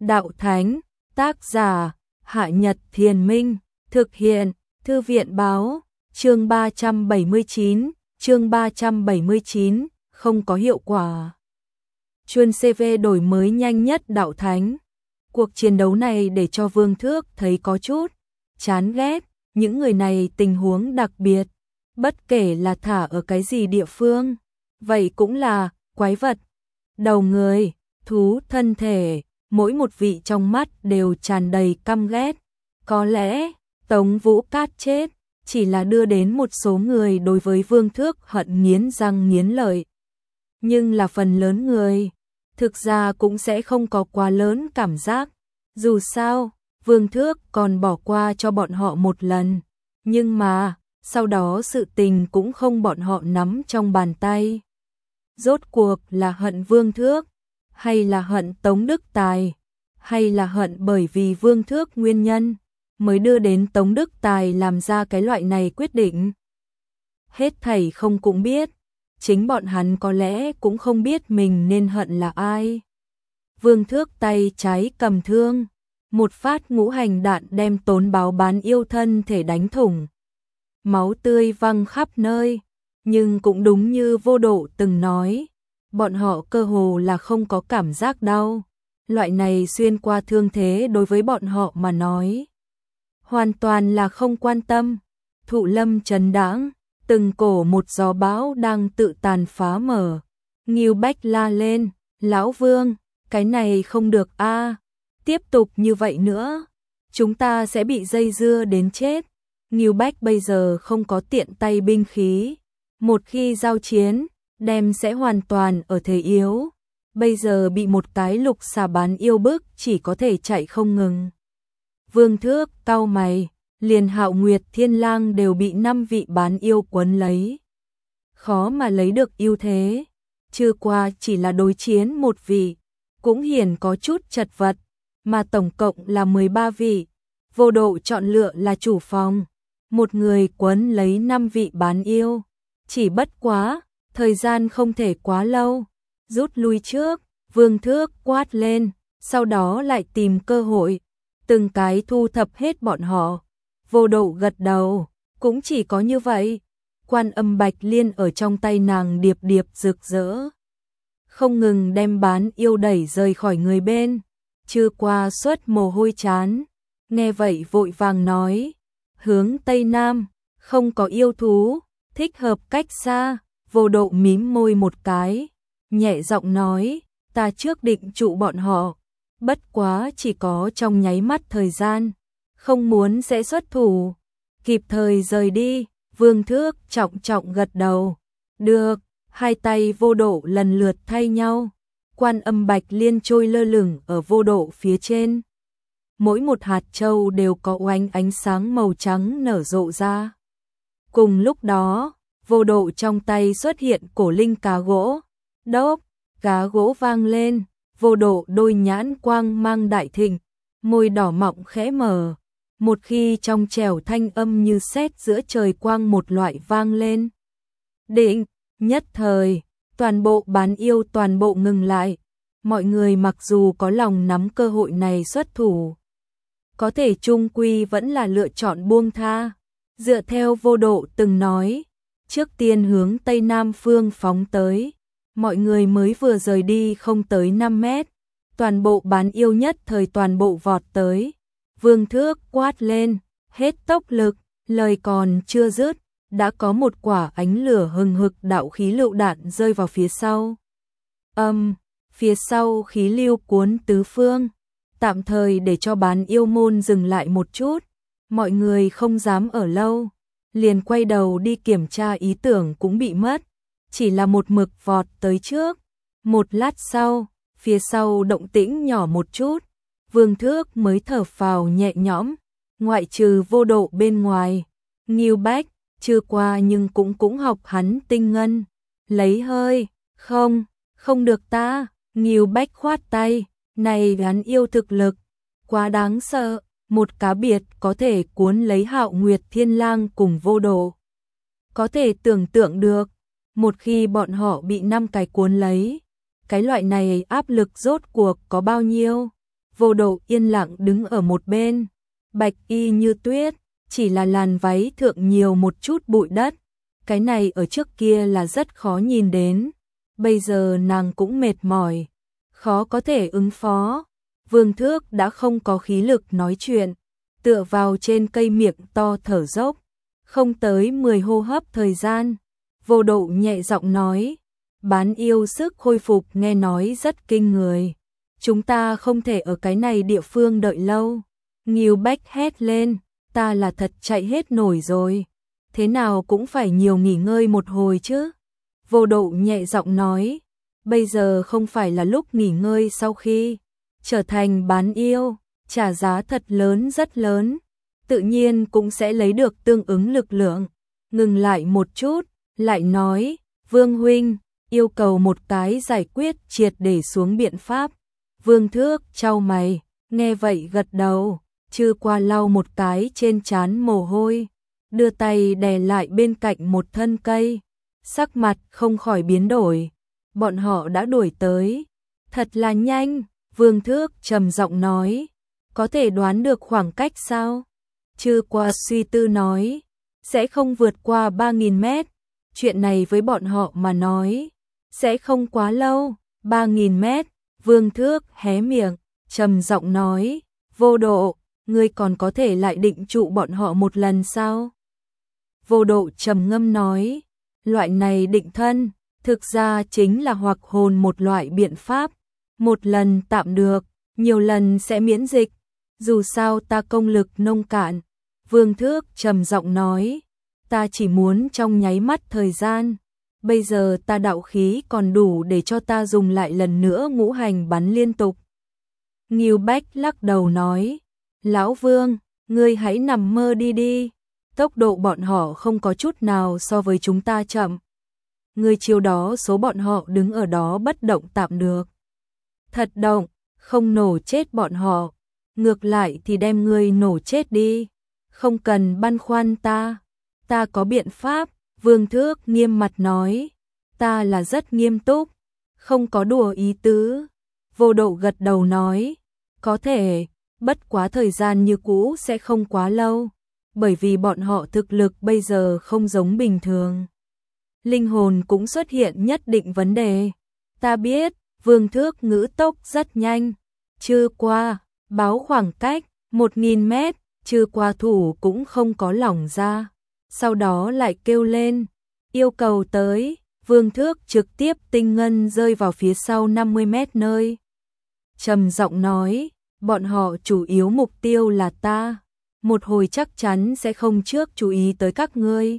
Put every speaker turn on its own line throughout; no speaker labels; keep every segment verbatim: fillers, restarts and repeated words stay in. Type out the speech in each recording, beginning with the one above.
đạo thánh, tác giả, Hạ Nhật Thiền Minh, thực hiện, Thư viện báo, chương ba trăm bảy mươi chín, chương ba trăm bảy mươi chín, không có hiệu quả. Chuyên xê vê đổi mới nhanh nhất đạo thánh. Cuộc chiến đấu này để cho Vương Thước thấy có chút chán ghét, những người này tình huống đặc biệt, bất kể là thả ở cái gì địa phương, vậy cũng là quái vật, đầu người, thú thân thể, mỗi một vị trong mắt đều tràn đầy căm ghét. Có lẽ Tống Vũ Cát chết chỉ là đưa đến một số người đối với Vương Thước hận nghiến răng nghiến lợi, nhưng là phần lớn người thực ra cũng sẽ không có quá lớn cảm giác. Dù sao, Vương Thước còn bỏ qua cho bọn họ một lần, nhưng mà sau đó sự tình cũng không bọn họ nắm trong bàn tay. Rốt cuộc là hận Vương Thước, hay là hận Tống Đức Tài, hay là hận bởi vì Vương Thước nguyên nhân mới đưa đến Tống Đức Tài làm ra cái loại này quyết định. Hết thảy không cũng biết, chính bọn hắn có lẽ cũng không biết mình nên hận là ai. Vương Thước tay trái cầm thương, một phát ngũ hành đạn đem Tốn Báo bán yêu thân thể đánh thủng. Máu tươi văng khắp nơi, nhưng cũng đúng như Vô Độ từng nói, bọn họ cơ hồ là không có cảm giác đau. Loại này xuyên qua thương thế đối với bọn họ mà nói, hoàn toàn là không quan tâm. Thụ lâm trấn đãng, từng cổ một gió bão đang tự tàn phá mở. Ngưu Bách la lên, lão Vương, cái này không được a, tiếp tục như vậy nữa, chúng ta sẽ bị dây dưa đến chết. Ngưu Bách bây giờ không có tiện tay binh khí, một khi giao chiến, đem sẽ hoàn toàn ở thế yếu. Bây giờ bị một cái lục xà bán yêu bức, chỉ có thể chạy không ngừng. Vương Thước cau mày, liền Hạo Nguyệt Thiên Lang đều bị năm vị bán yêu quấn lấy, khó mà lấy được ưu thế. Chưa qua chỉ là đối chiến một vị, cũng hiển có chút chật vật, mà tổng cộng là mười ba vị. Vô Độ chọn lựa là chủ phòng, một người quấn lấy năm vị bán yêu, chỉ bất quá thời gian không thể quá lâu. Rút lui trước, Vương Thước quát lên, sau đó lại tìm cơ hội, từng cái thu thập hết bọn họ. Vô Độ gật đầu, cũng chỉ có như vậy. Quan Âm Bạch Liên ở trong tay nàng điệp điệp rực rỡ, không ngừng đem bán yêu đẩy rời khỏi người bên. Chưa qua suốt mồ hôi chán, nghe vậy vội vàng nói, hướng Tây Nam, không có yêu thú, thích hợp cách xa. Vô Độ mím môi một cái, nhẹ giọng nói, ta trước định trụ bọn họ, bất quá chỉ có trong nháy mắt thời gian, không muốn sẽ xuất thủ, kịp thời rời đi. Vương Thước trọng trọng gật đầu, được. Hai tay Vô Độ lần lượt thay nhau, Quan Âm Bạch Liên trôi lơ lửng ở Vô Độ phía trên, mỗi một hạt châu đều có oánh ánh sáng màu trắng nở rộ ra. Cùng lúc đó, Vô Độ trong tay xuất hiện cổ linh cá gỗ, đốp, cá gỗ vang lên. Vô Độ đôi nhãn quang mang đại thịnh, môi đỏ mọng khẽ mở, một khi trong trẻo thanh âm như sét giữa trời quang một loại vang lên. Định, nhất thời, toàn bộ bán yêu toàn bộ ngừng lại. Mọi người mặc dù có lòng nắm cơ hội này xuất thủ, có thể chung quy vẫn là lựa chọn buông tha. Dựa theo Vô Độ từng nói, trước tiên hướng Tây Nam phương phóng tới. Mọi người mới vừa rời đi không tới năm mét, toàn bộ bán yêu nhất thời toàn bộ vọt tới. Vương Thước quát lên, hết tốc lực, lời còn chưa dứt, đã có một quả ánh lửa hừng hực đạo khí lựu đạn rơi vào phía sau. Âm, um, phía sau khí lưu cuốn tứ phương, tạm thời để cho bán yêu môn dừng lại một chút. Mọi người không dám ở lâu, liền quay đầu đi kiểm tra, ý tưởng cũng bị mất, chỉ là một mực vọt tới trước. Một lát sau, phía sau động tĩnh nhỏ một chút, Vương Thước mới thở phào nhẹ nhõm, ngoại trừ Vô Độ bên ngoài, Ngưu Bách chưa qua nhưng cũng cũng học hắn tinh ngân, lấy hơi, không, không được ta. Ngưu Bách khoát tay, này hắn yêu thực lực, quá đáng sợ, một cá biệt có thể cuốn lấy Hạo Nguyệt Thiên Lang cùng Vô Độ. Có thể tưởng tượng được, một khi bọn họ bị năm cái cuốn lấy, cái loại này áp lực rốt cuộc có bao nhiêu. Vô Độ yên lặng đứng ở một bên, bạch y như tuyết, chỉ là làn váy thượng nhiều một chút bụi đất. Cái này ở trước kia là rất khó nhìn đến, bây giờ nàng cũng mệt mỏi, khó có thể ứng phó. Vương Thước đã không có khí lực nói chuyện, tựa vào trên cây miệng to thở dốc, không tới mười hô hấp thời gian. Vô Độ nhẹ giọng nói, bán yêu sức khôi phục nghe nói rất kinh người. Chúng ta không thể ở cái này địa phương đợi lâu. Ngưu Bách hét lên, ta là thật chạy hết nổi rồi. Thế nào cũng phải nhiều nghỉ ngơi một hồi chứ. Vô Độ nhẹ giọng nói, bây giờ không phải là lúc nghỉ ngơi sau khi trở thành bán yêu, trả giá thật lớn rất lớn, tự nhiên cũng sẽ lấy được tương ứng lực lượng. Ngừng lại một chút, lại nói, Vương huynh, yêu cầu một cái giải quyết triệt để xuống biện pháp. Vương Thước chau mày, nghe vậy gật đầu, Chư qua lau một cái trên trán mồ hôi, đưa tay đè lại bên cạnh một thân cây, sắc mặt không khỏi biến đổi. Bọn họ đã đuổi tới, thật là nhanh. Vương Thước trầm giọng nói, có thể đoán được khoảng cách sao? Chư qua suy tư nói, sẽ không vượt qua ba nghìn mét. Chuyện này với bọn họ mà nói, sẽ không quá lâu. Ba nghìn mét. Vương Thước hé miệng, trầm giọng nói, Vô Độ, ngươi còn có thể lại định trụ bọn họ một lần sao? Vô Độ trầm ngâm nói, loại này định thân, thực ra chính là hoặc hồn một loại biện pháp. Một lần tạm được, nhiều lần sẽ miễn dịch. Dù sao ta công lực nông cạn. Vương Thước trầm giọng nói, ta chỉ muốn trong nháy mắt thời gian. Bây giờ ta đạo khí còn đủ để cho ta dùng lại lần nữa ngũ hành bắn liên tục. Ngưu Bách lắc đầu nói, Lão Vương, ngươi hãy nằm mơ đi đi. Tốc độ bọn họ không có chút nào so với chúng ta chậm. Ngươi chiều đó số bọn họ đứng ở đó bất động tạm được. Thật động, không nổ chết bọn họ. Ngược lại thì đem ngươi nổ chết đi. Không cần băn khoăn ta. Ta có biện pháp. Vương Thước nghiêm mặt nói, ta là rất nghiêm túc, không có đùa ý tứ. Vô Độ gật đầu nói, có thể, bất quá thời gian như cũ sẽ không quá lâu, bởi vì bọn họ thực lực bây giờ không giống bình thường. Linh hồn cũng xuất hiện nhất định vấn đề. Ta biết, Vương Thước ngữ tốc rất nhanh. Chư qua, báo khoảng cách, một nghìn mét, chư qua thủ cũng không có lỏng ra. Sau đó lại kêu lên, yêu cầu tới. Vương Thước trực tiếp tinh ngân rơi vào phía sau năm mươi mét nơi. Trầm giọng nói, bọn họ chủ yếu mục tiêu là ta. Một hồi chắc chắn sẽ không trước chú ý tới các ngươi.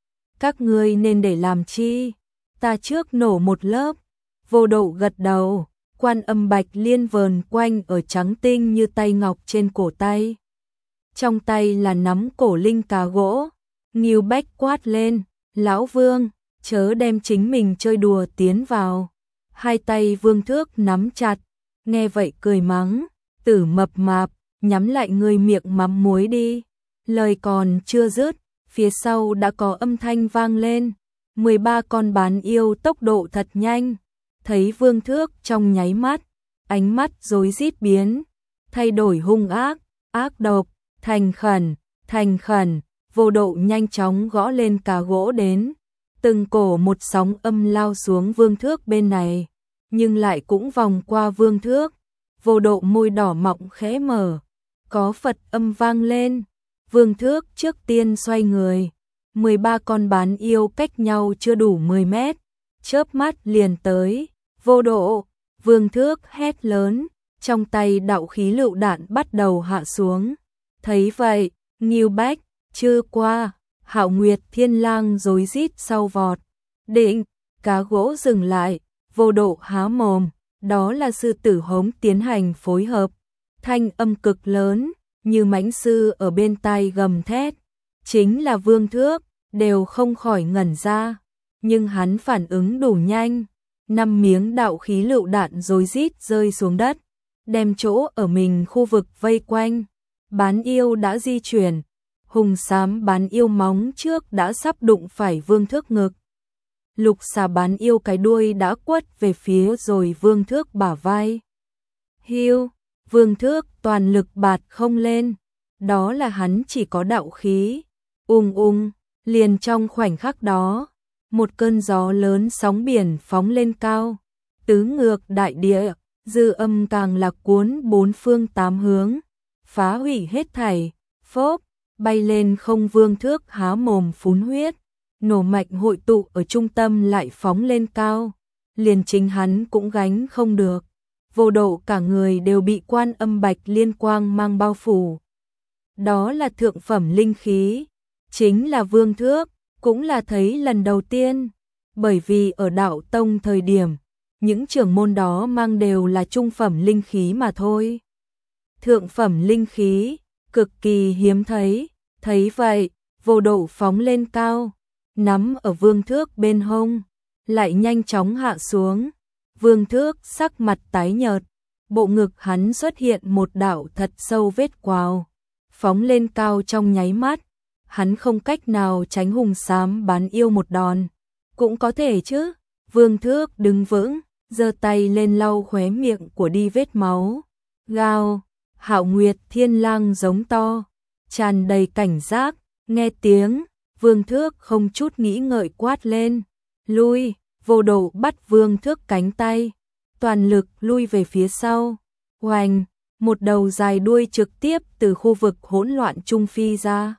Các ngươi nên để làm chi? Ta trước nổ một lớp. Vô Độ gật đầu, quan âm bạch liên vờn quanh ở trắng tinh như tay ngọc trên cổ tay. Trong tay là nắm cổ linh cá gỗ. Ngưu Bách quát lên, Lão Vương, chớ đem chính mình chơi đùa tiến vào. Hai tay Vương Thước nắm chặt, nghe vậy cười mắng, tử mập mạp, nhắm lại người miệng mắm muối đi. Lời còn chưa dứt, phía sau đã có âm thanh vang lên, mười ba con bán yêu tốc độ thật nhanh. Thấy Vương Thước trong nháy mắt, ánh mắt rối rít biến, thay đổi hung ác, ác độc, thành khẩn, thành khẩn. Vô Độ nhanh chóng gõ lên cá gỗ đến, từng cổ một sóng âm lao xuống Vương Thước bên này, nhưng lại cũng vòng qua Vương Thước. Vô Độ môi đỏ mọng khẽ mở, có Phật âm vang lên. Vương Thước trước tiên xoay người, mười ba con bán yêu cách nhau chưa đủ mười mét, chớp mắt liền tới. Vô Độ, Vương Thước hét lớn, trong tay đạo khí lựu đạn bắt đầu hạ xuống. Thấy vậy, Ngưu Bách, Chư qua, Hạo Nguyệt Thiên Lang rối rít sau vọt. Định, cá gỗ dừng lại, Vô Độ há mồm, đó là sư tử hống tiến hành phối hợp. Thanh âm cực lớn, như mãnh sư ở bên tai gầm thét. Chính là Vương Thước, đều không khỏi ngẩn ra. Nhưng hắn phản ứng đủ nhanh. Năm miếng đạo khí lựu đạn rối rít rơi xuống đất, đem chỗ ở mình khu vực vây quanh. Bán yêu đã di chuyển. Hùng xám bán yêu móng trước đã sắp đụng phải Vương Thước ngực. Lục xà bán yêu cái đuôi đã quất về phía rồi Vương Thước bả vai. Hiu, Vương Thước toàn lực bạt không lên, đó là hắn chỉ có đạo khí. Ung ung, liền trong khoảnh khắc đó, một cơn gió lớn sóng biển phóng lên cao, tứ ngược đại địa, dư âm càng là cuốn bốn phương tám hướng, phá hủy hết thảy, phốp, bay lên không. Vương Thước há mồm phun huyết, nổ mạnh hội tụ ở trung tâm lại phóng lên cao, liền chính hắn cũng gánh không được. Vô Độ cả người đều bị Quan Âm Bạch Liên quang mang bao phủ. Đó là thượng phẩm linh khí, chính là Vương Thước, cũng là thấy lần đầu tiên, bởi vì ở đạo tông thời điểm, những trưởng môn đó mang đều là trung phẩm linh khí mà thôi. Thượng phẩm linh khí, cực kỳ hiếm thấy, thấy vậy, Vô Độ phóng lên cao, nắm ở Vương Thước bên hông, lại nhanh chóng hạ xuống. Vương Thước sắc mặt tái nhợt, bộ ngực hắn xuất hiện một đạo thật sâu vết quào, phóng lên cao trong nháy mắt, hắn không cách nào tránh hùng xám bán yêu một đòn. Cũng có thể chứ. Vương Thước đứng vững, giơ tay lên lau khóe miệng của đi vết máu. Gào, Hạo Nguyệt Thiên Lang giống to, tràn đầy cảnh giác, nghe tiếng, Vương Thước không chút nghĩ ngợi quát lên, lui. Vô Độ bắt Vương Thước cánh tay, toàn lực lui về phía sau. Oành, một đầu dài đuôi trực tiếp từ khu vực hỗn loạn trung phi ra,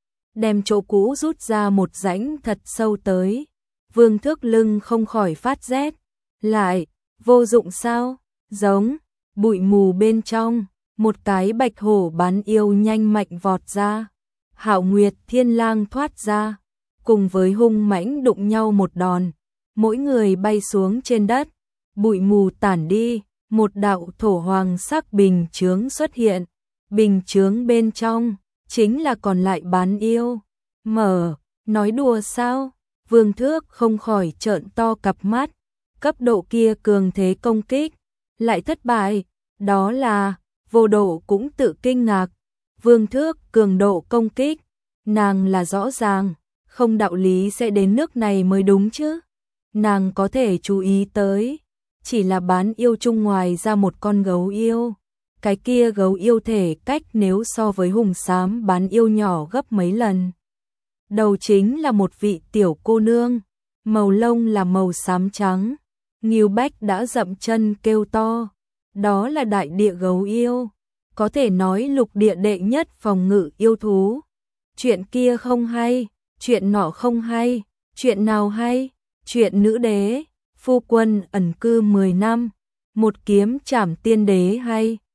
đem chỗ cũ rút ra một rãnh thật sâu tới. Vương Thước lưng không khỏi phát rét, lại, vô dụng sao? Giống, bụi mù bên trong, một cái bạch hổ bán yêu nhanh mạnh vọt ra. Hạo Nguyệt Thiên Lang thoát ra, cùng với hung mãnh đụng nhau một đòn, mỗi người bay xuống trên đất, bụi mù tản đi, một đạo thổ hoàng sắc bình chướng xuất hiện, bình chướng bên trong chính là còn lại bán yêu. Mở, nói đùa sao? Vương Thước không khỏi trợn to cặp mắt, cấp độ kia cường thế công kích, lại thất bại, đó là, Vô Độ cũng tự kinh ngạc. Vương Thước cường độ công kích, nàng là rõ ràng, không đạo lý sẽ đến nước này mới đúng chứ. Nàng có thể chú ý tới, chỉ là bán yêu chung ngoài ra một con gấu yêu. Cái kia gấu yêu thể cách nếu so với hùng xám bán yêu nhỏ gấp mấy lần. Đầu chính là một vị tiểu cô nương, màu lông là màu xám trắng. Ngưu Bách đã dậm chân kêu to, đó là đại địa gấu yêu, có thể nói lục địa đệ nhất phòng ngự yêu thú. Chuyện kia không hay, chuyện nọ không hay, chuyện nào hay? Chuyện nữ đế, phu quân ẩn cư mười năm, một kiếm trảm tiên đế hay.